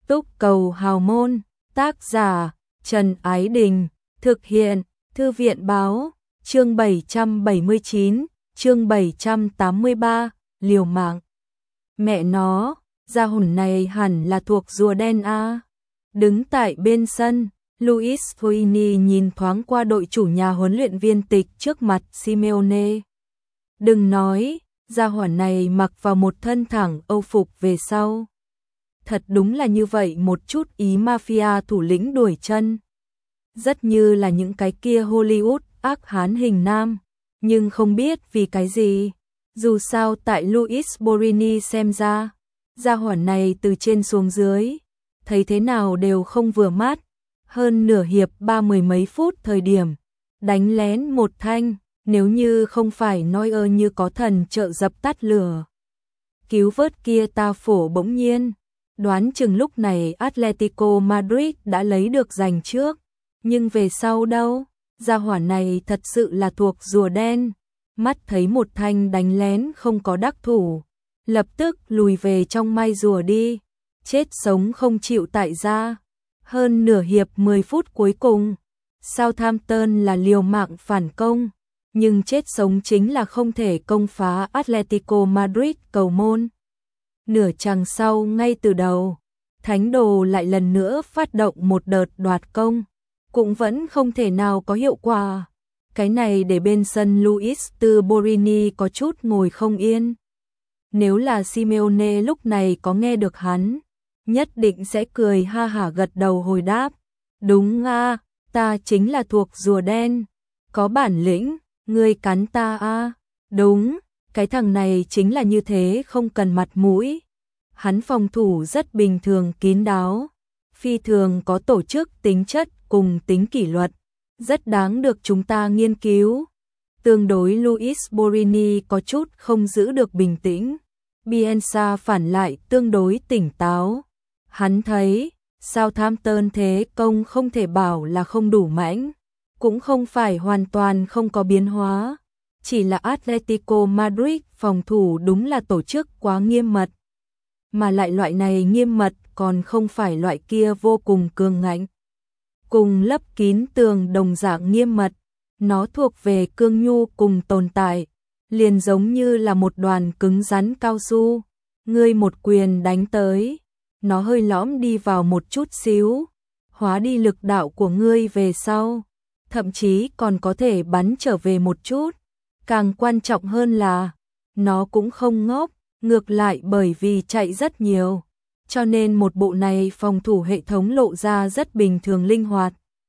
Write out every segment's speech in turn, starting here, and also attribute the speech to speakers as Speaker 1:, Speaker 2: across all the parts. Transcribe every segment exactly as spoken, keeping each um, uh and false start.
Speaker 1: Túc cầu hào môn, tác giả Trần Ái Đình, thực hiện Thư viện Báo, chương bảy trăm bảy mươi chín, chương bảy trăm tám mươi ba, liều mạng. Mẹ nó, gia hồn này hẳn là thuộc rùa đen a. Đứng tại bên sân, Luis Fuini nhìn thoáng qua đội chủ nhà huấn luyện viên tịch trước mặt Simeone. Đừng nói, gia hỏa này mặc vào một thân thẳng Âu phục về sau. Thật đúng là như vậy, một chút ý mafia thủ lĩnh đuổi chân. Rất như là những cái kia Hollywood ác hán hình nam, nhưng không biết vì cái gì. Dù sao tại Luis Borini xem ra, gia hỏa này từ trên xuống dưới, thấy thế nào đều không vừa mắt. Hơn nửa hiệp ba mười mấy phút thời điểm, đánh lén một thanh, nếu như không phải nói ơ như có thần trợ dập tắt lửa. Cứu vớt kia ta phổ bỗng nhiên, đoán chừng lúc này Atletico Madrid đã lấy được giành trước, nhưng về sau đâu, gia hỏa này thật sự là thuộc rùa đen. Mắt thấy một thanh đánh lén không có đắc thủ, lập tức lùi về trong may rùa đi, chết sống không chịu tại gia. Hơn nửa hiệp mười phút cuối cùng, Southampton là liều mạng phản công, nhưng chết sống chính là không thể công phá Atletico Madrid cầu môn. Nửa chặng sau ngay từ đầu, Thánh đồ lại lần nữa phát động một đợt đoạt công, cũng vẫn không thể nào có hiệu quả. Cái này để bên sân Luis từ Borini có chút ngồi không yên. Nếu là Simeone lúc này có nghe được hắn, nhất định sẽ cười ha hả gật đầu hồi đáp. Đúng a, ta chính là thuộc rùa đen. Có bản lĩnh, ngươi cắn ta a. Đúng, cái thằng này chính là như thế, không cần mặt mũi. Hắn phòng thủ rất bình thường kín đáo, phi thường có tổ chức tính chất cùng tính kỷ luật, rất đáng được chúng ta nghiên cứu. Tương đối Luis Borini có chút không giữ được bình tĩnh, Bielsa phản lại tương đối tỉnh táo. Hắn thấy, Southampton thế công không thể bảo là không đủ mãnh, cũng không phải hoàn toàn không có biến hóa, chỉ là Atletico Madrid phòng thủ đúng là tổ chức quá nghiêm mật. Mà lại loại này nghiêm mật còn không phải loại kia vô cùng cường ngạnh, cùng lấp kín tường đồng dạng nghiêm mật, nó thuộc về cương nhu cùng tồn tại, liền giống như là một đoàn cứng rắn cao su, ngươi một quyền đánh tới, nó hơi lõm đi vào một chút xíu, hóa đi lực đạo của ngươi về sau, thậm chí còn có thể bắn trở về một chút. Càng quan trọng hơn là, nó cũng không ngốc, ngược lại bởi vì chạy rất nhiều, cho nên một bộ này phòng thủ hệ thống lộ ra rất bình thường linh hoạt,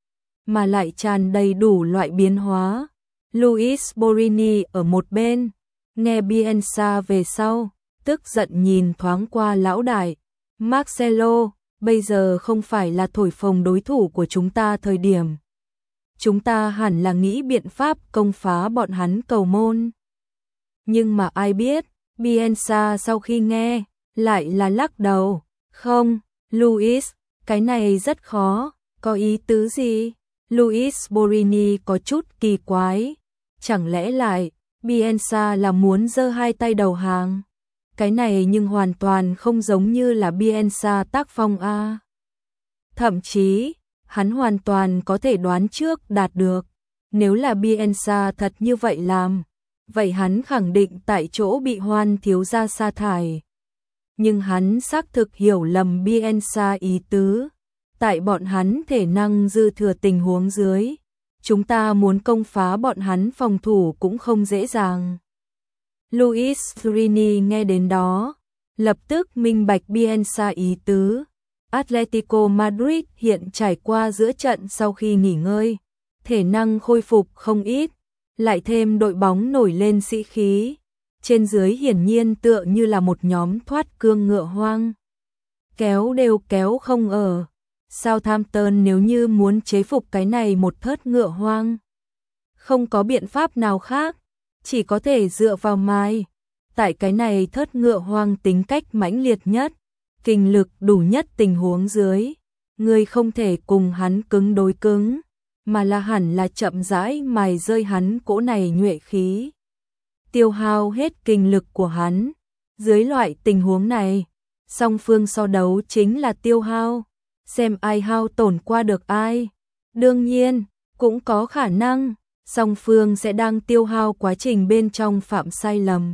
Speaker 1: mà lại tràn đầy đủ loại biến hóa. Luis Borini ở một bên, nghe Bielsa về sau, tức giận nhìn thoáng qua lão đại. Marcelo, bây giờ không phải là thổi phồng đối thủ của chúng ta thời điểm. Chúng ta hẳn là nghĩ biện pháp công phá bọn hắn cầu môn. Nhưng mà ai biết, Bielsa sau khi nghe, lại là lắc đầu. Không, Luis, cái này rất khó, có ý tứ gì? Luis Borini có chút kỳ quái. Chẳng lẽ lại, Bielsa là muốn giơ hai tay đầu hàng? Cái này nhưng hoàn toàn không giống như là Bielsa tác phong a. Thậm chí, hắn hoàn toàn có thể đoán trước đạt được. Nếu là Bielsa thật như vậy làm, vậy hắn khẳng định tại chỗ bị Hoan thiếu gia sa thải. Nhưng hắn xác thực hiểu lầm Bielsa ý tứ. Tại bọn hắn thể năng dư thừa tình huống dưới, chúng ta muốn công phá bọn hắn phòng thủ cũng không dễ dàng. Luis Furini nghe đến đó, lập tức minh bạch Bielsa ý tứ. Atletico Madrid hiện trải qua giữa trận sau khi nghỉ ngơi, thể năng khôi phục không ít, lại thêm đội bóng nổi lên sĩ khí, trên dưới hiển nhiên tựa như là một nhóm thoát cương ngựa hoang. Kéo đều kéo không ở. Southampton nếu như muốn chế phục cái này một thớt ngựa hoang, không có biện pháp nào khác, chỉ có thể dựa vào Mai. Tại cái này thớt ngựa hoang tính cách mãnh liệt nhất, kinh lực đủ nhất tình huống dưới, người không thể cùng hắn cứng đối cứng, mà là hẳn là chậm rãi mài rơi hắn cỗ này nhuệ khí, tiêu hao hết kinh lực của hắn. Dưới loại tình huống này, Song phương so đấu chính là tiêu hao, xem ai hao tổn qua được ai. Đương nhiên, cũng có khả năng song phương sẽ đang tiêu hao quá trình bên trong phạm sai lầm,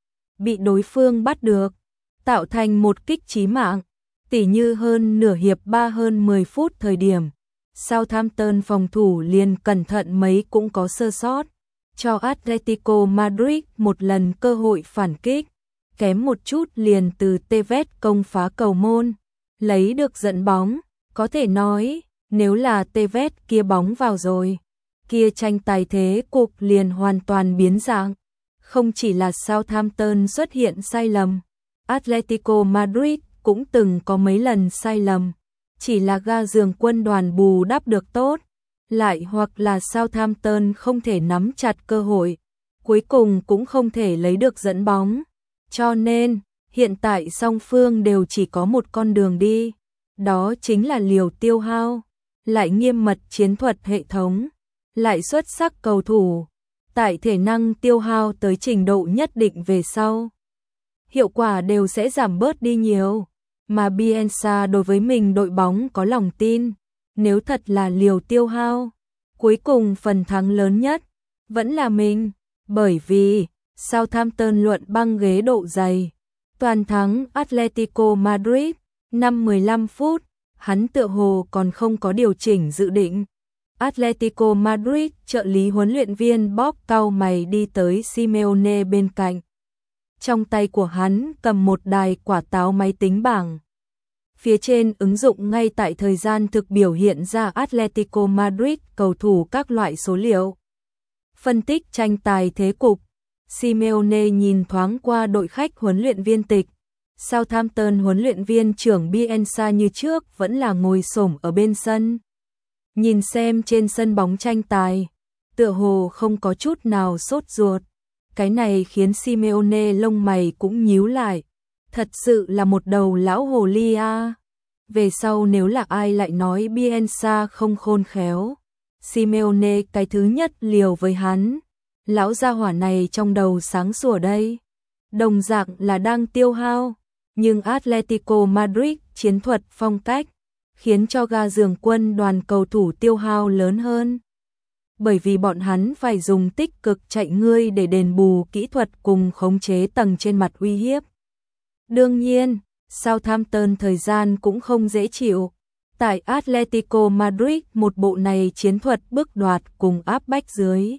Speaker 1: bị đối phương bắt được, tạo thành một kích chí mạng. Tỉ như hơn nửa hiệp ba hơn mười phút thời điểm, Southampton phòng thủ liền cẩn thận mấy cũng có sơ sót, cho Atletico Madrid một lần cơ hội phản kích, kém một chút liền từ Tevez công phá cầu môn, lấy được dẫn bóng. Có thể nói, nếu là Tevez kia bóng vào rồi, kia tranh tài thế cục liền hoàn toàn biến dạng. Không chỉ là Southampton xuất hiện sai lầm, Atletico Madrid cũng từng có mấy lần sai lầm, chỉ là ga giường quân đoàn bù đắp được tốt, lại hoặc là Southampton không thể nắm chặt cơ hội, cuối cùng cũng không thể lấy được dẫn bóng. Cho nên, hiện tại song phương đều chỉ có một con đường đi, đó chính là liều tiêu hao, lại nghiêm mật chiến thuật hệ thống, lại xuất sắc cầu thủ, tại thể năng tiêu hao tới trình độ nhất định về sau, hiệu quả đều sẽ giảm bớt đi nhiều. Mà Bielsa đối với mình đội bóng có lòng tin, nếu thật là liều tiêu hao, cuối cùng phần thắng lớn nhất vẫn là mình, bởi vì Southampton luận băng ghế độ dày, toàn thắng Atletico Madrid. Năm mười lăm phút, hắn tựa hồ còn không có điều chỉnh dự định. Atletico Madrid trợ lý huấn luyện viên Bob cau mày đi tới Simeone bên cạnh. Trong tay của hắn cầm một đài quả táo máy tính bảng. Phía trên ứng dụng ngay tại thời gian thực biểu hiện ra Atletico Madrid cầu thủ các loại số liệu. Phân tích tranh tài thế cục, Simeone nhìn thoáng qua đội khách huấn luyện viên tịch. Southampton huấn luyện viên trưởng Bielsa như trước vẫn là ngồi xổm ở bên sân. Nhìn xem trên sân bóng tranh tài, tựa hồ không có chút nào sốt ruột. Cái này khiến Simeone lông mày cũng nhíu lại. Thật sự là một đầu lão hồ ly a. Về sau nếu là ai lại nói Bielsa không khôn khéo, Simeone cái thứ nhất liều với hắn. Lão gia hỏa này trong đầu sáng sủa đây. Đồng dạng là đang tiêu hao, nhưng Atletico Madrid chiến thuật phong cách khiến cho ga giường quân đoàn cầu thủ tiêu hao lớn hơn. Bởi vì bọn hắn phải dùng tích cực chạy ngươi để đền bù kỹ thuật cùng khống chế tầng trên mặt uy hiếp. Đương nhiên, Southampton thời gian cũng không dễ chịu. Tại Atletico Madrid một bộ này chiến thuật bước đoạt cùng áp bách dưới.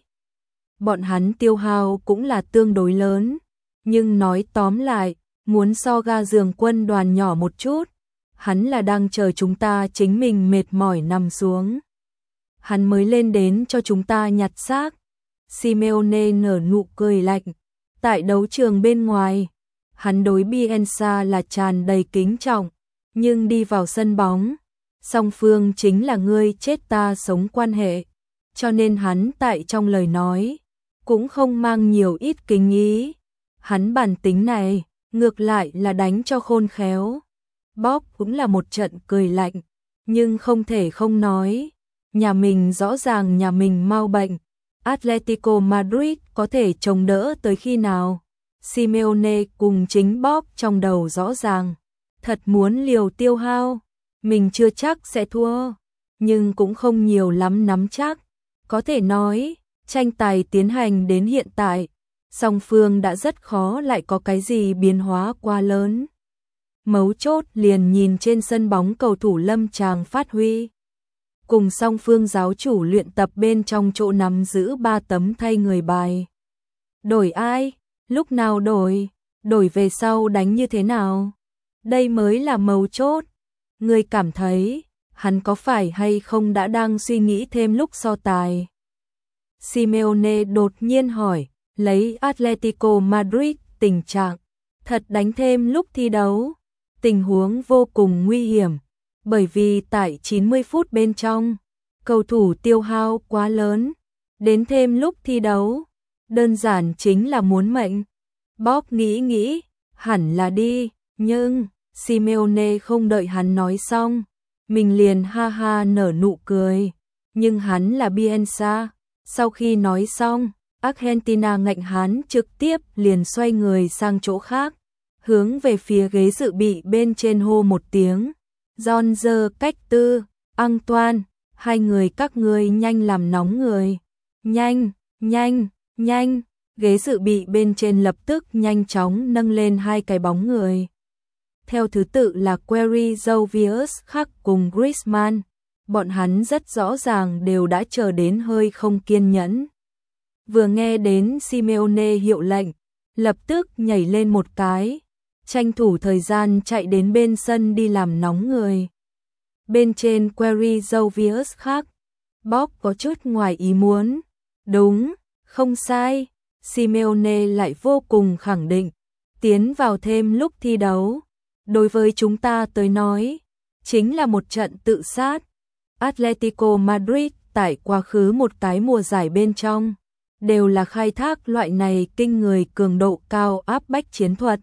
Speaker 1: Bọn hắn tiêu hao cũng là tương đối lớn. Nhưng nói tóm lại, muốn so ga giường quân đoàn nhỏ một chút, hắn là đang chờ chúng ta chính mình mệt mỏi nằm xuống. Hắn mới lên đến cho chúng ta nhặt xác. Simeone nở nụ cười lạnh. Tại đấu trường bên ngoài, hắn đối Bielsa là tràn đầy kính trọng, nhưng đi vào sân bóng, song phương chính là ngươi chết ta sống quan hệ, cho nên hắn tại trong lời nói cũng không mang nhiều ít kính ý. Hắn bản tính này, ngược lại là đánh cho khôn khéo. Bob cũng là một trận cười lạnh, nhưng không thể không nói, nhà mình rõ ràng nhà mình mau bệnh, Atletico Madrid có thể chống đỡ tới khi nào? Simeone cùng chính Bob trong đầu rõ ràng, thật muốn liều tiêu hao, mình chưa chắc sẽ thua, nhưng cũng không nhiều lắm nắm chắc. Có thể nói, tranh tài tiến hành đến hiện tại, song phương đã rất khó lại có cái gì biến hóa quá lớn. Mấu chốt liền nhìn trên sân bóng cầu thủ lâm tràng phát huy. Cùng song phương giáo chủ luyện tập bên trong chỗ nắm giữ ba tấm thay người bài. Đổi ai? Lúc nào đổi? Đổi về sau đánh như thế nào? Đây mới là mấu chốt. Người cảm thấy, hắn có phải hay không đã đang suy nghĩ thêm lúc so tài? Simeone đột nhiên hỏi, lấy Atletico Madrid tình trạng, thật đánh thêm lúc thi đấu. Tình huống vô cùng nguy hiểm, bởi vì tại chín mươi phút bên trong, cầu thủ tiêu hao quá lớn, đến thêm lúc thi đấu, đơn giản chính là muốn mệnh. Bob nghĩ nghĩ, hẳn là đi, nhưng Simeone không đợi hắn nói xong, mình liền ha ha nở nụ cười, nhưng hắn là Bielsa. Sau khi nói xong, Argentina ngạnh hắn trực tiếp liền xoay người sang chỗ khác. hướng về phía ghế dự bị bên trên hô một tiếng. John giơ cách tư, Antoine, hai người các ngươi nhanh làm nóng người. Nhanh, nhanh, nhanh, ghế dự bị bên trên lập tức nhanh chóng nâng lên hai cái bóng người. Theo thứ tự là Query Jovius khác cùng Griezmann. Bọn hắn rất rõ ràng đều đã chờ đến hơi không kiên nhẫn. Vừa nghe đến Simeone hiệu lệnh, lập tức nhảy lên một cái, tranh thủ thời gian chạy đến bên sân đi làm nóng người. Bên trên Query Jovius khác, Bob có chút ngoài ý muốn. Đúng, không sai, Simeone lại vô cùng khẳng định, tiến vào thêm lúc thi đấu. Đối với chúng ta tới nói, chính là một trận tự sát. Atletico Madrid tại quá khứ một cái mùa giải bên trong, đều là khai thác loại này kinh người cường độ cao áp bách chiến thuật.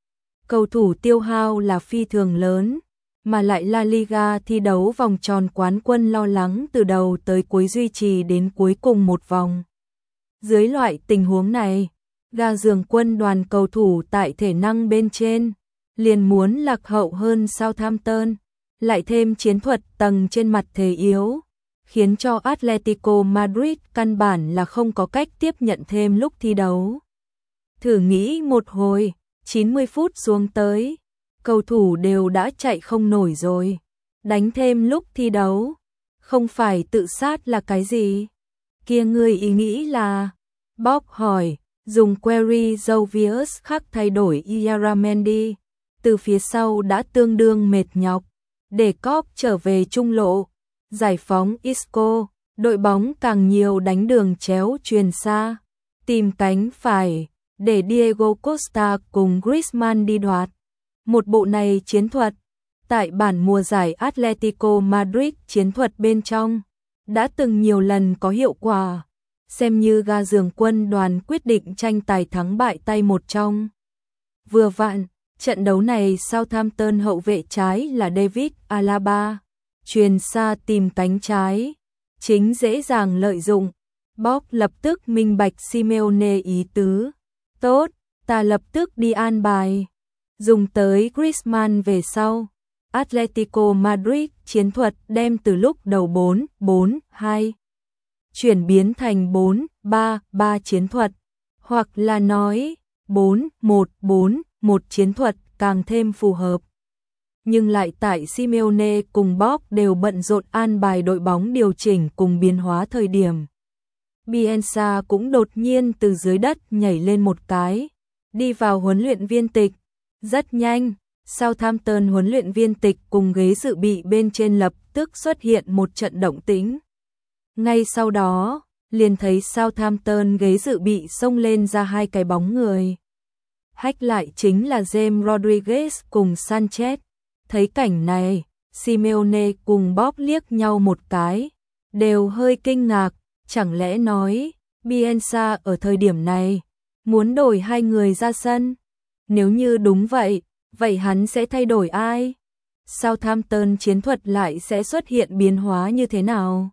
Speaker 1: Cầu thủ tiêu hao là phi thường lớn, mà lại La Liga thi đấu vòng tròn quán quân lo lắng từ đầu tới cuối duy trì đến cuối cùng một vòng. Dưới loại tình huống này, gà giường quân đoàn cầu thủ tại thể năng bên trên, liền muốn lạc hậu hơn Southampton, lại thêm chiến thuật tầng trên mặt thể yếu, khiến cho Atletico Madrid căn bản là không có cách tiếp nhận thêm lúc thi đấu. Thử nghĩ một hồi, chín mươi phút xuống tới, cầu thủ đều đã chạy không nổi rồi, đánh thêm lúc thi đấu, không phải tự sát là cái gì? Kia ngươi ý nghĩ là? Bob hỏi, dùng Query Jovius khác thay đổi Iaramendi, từ phía sau đã tương đương mệt nhọc, để Cop trở về trung lộ, giải phóng Isco, đội bóng càng nhiều đánh đường chéo truyền xa, tìm cánh phải, để Diego Costa cùng Griezmann đi đoạt. Một bộ này chiến thuật, tại bản mùa giải Atletico Madrid chiến thuật bên trong, đã từng nhiều lần có hiệu quả, xem như gà giường quân đoàn quyết định tranh tài thắng bại tay một trong. Vừa vặn, trận đấu này Southampton hậu vệ trái là David Alaba, truyền xa tìm cánh trái, chính dễ dàng lợi dụng. Bob lập tức minh bạch Simeone ý tứ. Tốt, ta lập tức đi an bài. Dùng tới Griezmann về sau. Atletico Madrid chiến thuật đem từ lúc đầu bốn bốn hai chuyển biến thành bốn ba ba chiến thuật, hoặc là nói bốn một bốn một chiến thuật càng thêm phù hợp. Nhưng lại tại Simeone cùng Bob đều bận rộn an bài đội bóng điều chỉnh cùng biến hóa thời điểm. Bielsa cũng đột nhiên từ dưới đất nhảy lên một cái, đi vào huấn luyện viên tịch. Rất nhanh, Southampton huấn luyện viên tịch cùng ghế dự bị bên trên lập tức xuất hiện một trận động tĩnh. Ngay sau đó, liền thấy Southampton ghế dự bị xông lên ra hai cái bóng người. Hách lại chính là James Rodriguez cùng Sanchez. Thấy cảnh này, Simeone cùng Bob liếc nhau một cái, đều hơi kinh ngạc, chẳng lẽ nói, Bielsa ở thời điểm này, muốn đổi hai người ra sân? Nếu như đúng vậy, vậy hắn sẽ thay đổi ai? Southampton chiến thuật lại sẽ xuất hiện biến hóa như thế nào?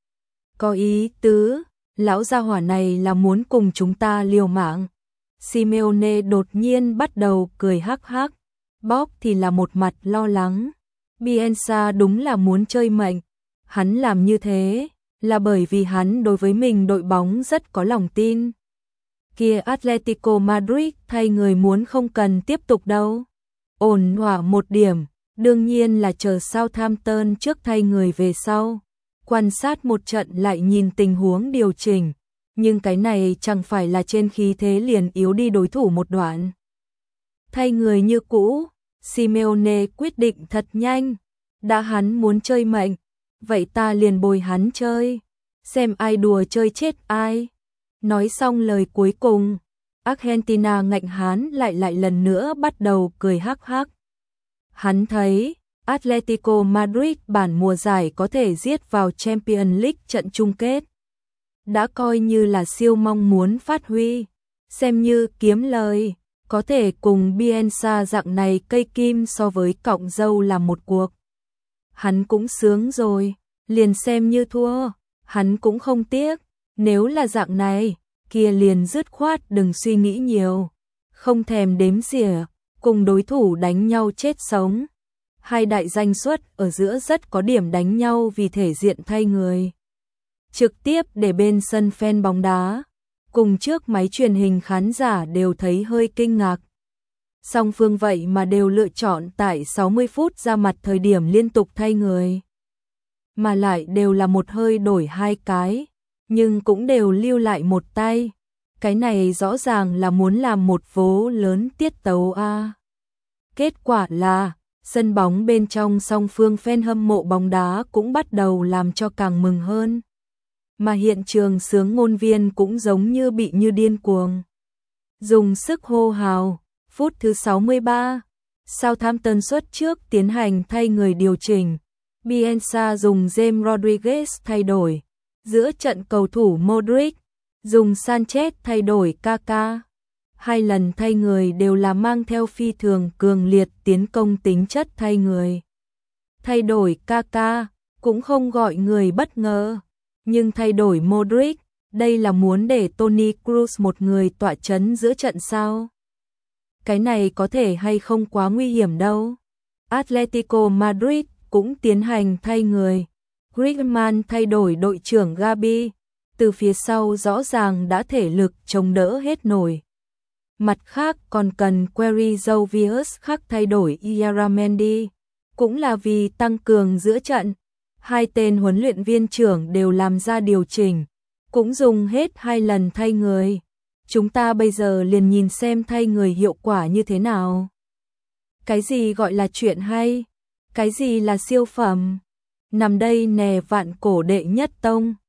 Speaker 1: Có ý tứ, lão gia hỏa này là muốn cùng chúng ta liều mạng. Simeone đột nhiên bắt đầu cười hắc hắc, Bob thì là một mặt lo lắng. Bielsa đúng là muốn chơi mệnh, hắn làm như thế là bởi vì hắn đối với mình đội bóng rất có lòng tin. Kia Atletico Madrid thay người muốn không cần tiếp tục đâu. Ổn thỏa một điểm, đương nhiên là chờ Southampton trước thay người về sau. Quan sát một trận lại nhìn tình huống điều chỉnh, nhưng cái này chẳng phải là trên khí thế liền yếu đi đối thủ một đoạn. Thay người như cũ, Simeone quyết định thật nhanh, đã hắn muốn chơi mệnh, vậy ta liền bồi hắn chơi, xem ai đùa chơi chết ai. Nói xong lời cuối cùng, Argentina ngạnh hán lại lại lần nữa bắt đầu cười hắc hắc. Hắn thấy Atletico Madrid bản mùa giải có thể giết vào Champions League trận chung kết, đã coi như là siêu mong muốn phát huy, xem như kiếm lời, có thể cùng Bielsa dạng này cây kim so với cọng dâu làm một cuộc. Hắn cũng sướng rồi, liền xem như thua, hắn cũng không tiếc, nếu là dạng này, kia liền dứt khoát đừng suy nghĩ nhiều, không thèm đếm xỉa, cùng đối thủ đánh nhau chết sống. Hai đại danh xuất ở giữa rất có điểm đánh nhau vì thể diện thay người. Trực tiếp để bên sân fan bóng đá, cùng trước máy truyền hình khán giả đều thấy hơi kinh ngạc. Song phương vậy mà đều lựa chọn tại sáu mươi phút ra mặt thời điểm liên tục thay người. Mà lại đều là một hơi đổi hai cái, nhưng cũng đều lưu lại một tay. Cái này rõ ràng là muốn làm một vố lớn tiết tấu a. Kết quả là, sân bóng bên trong song phương fan hâm mộ bóng đá cũng bắt đầu làm cho càng mừng hơn. Mà hiện trường sướng ngôn viên cũng giống như bị như điên cuồng. Dùng sức hô hào, phút thứ sáu mươi ba, Southampton xuất trước tiến hành thay người điều chỉnh. Bielsa dùng James Rodriguez thay đổi. Giữa trận cầu thủ Modric, dùng Sanchez thay đổi Kaka. Hai lần thay người đều là mang theo phi thường cường liệt tiến công tính chất thay người. Thay đổi Kaka cũng không gọi người bất ngờ, nhưng thay đổi Modric, đây là muốn để Toni Kroos một người tọa chấn giữa trận sao? Cái này có thể hay không quá nguy hiểm đâu. Atletico Madrid cũng tiến hành thay người. Griezmann thay đổi đội trưởng Gabi, từ phía sau rõ ràng đã thể lực chống đỡ hết nổi. Mặt khác còn cần Query Jovius khác thay đổi Iaramendi, cũng là vì tăng cường giữa trận. Hai tên huấn luyện viên trưởng đều làm ra điều chỉnh, cũng dùng hết hai lần thay người. Chúng ta bây giờ liền nhìn xem thay người hiệu quả như thế nào. Cái gì gọi là chuyện hay? Cái gì là siêu phẩm? Nằm đây nè vạn cổ đệ nhất tông.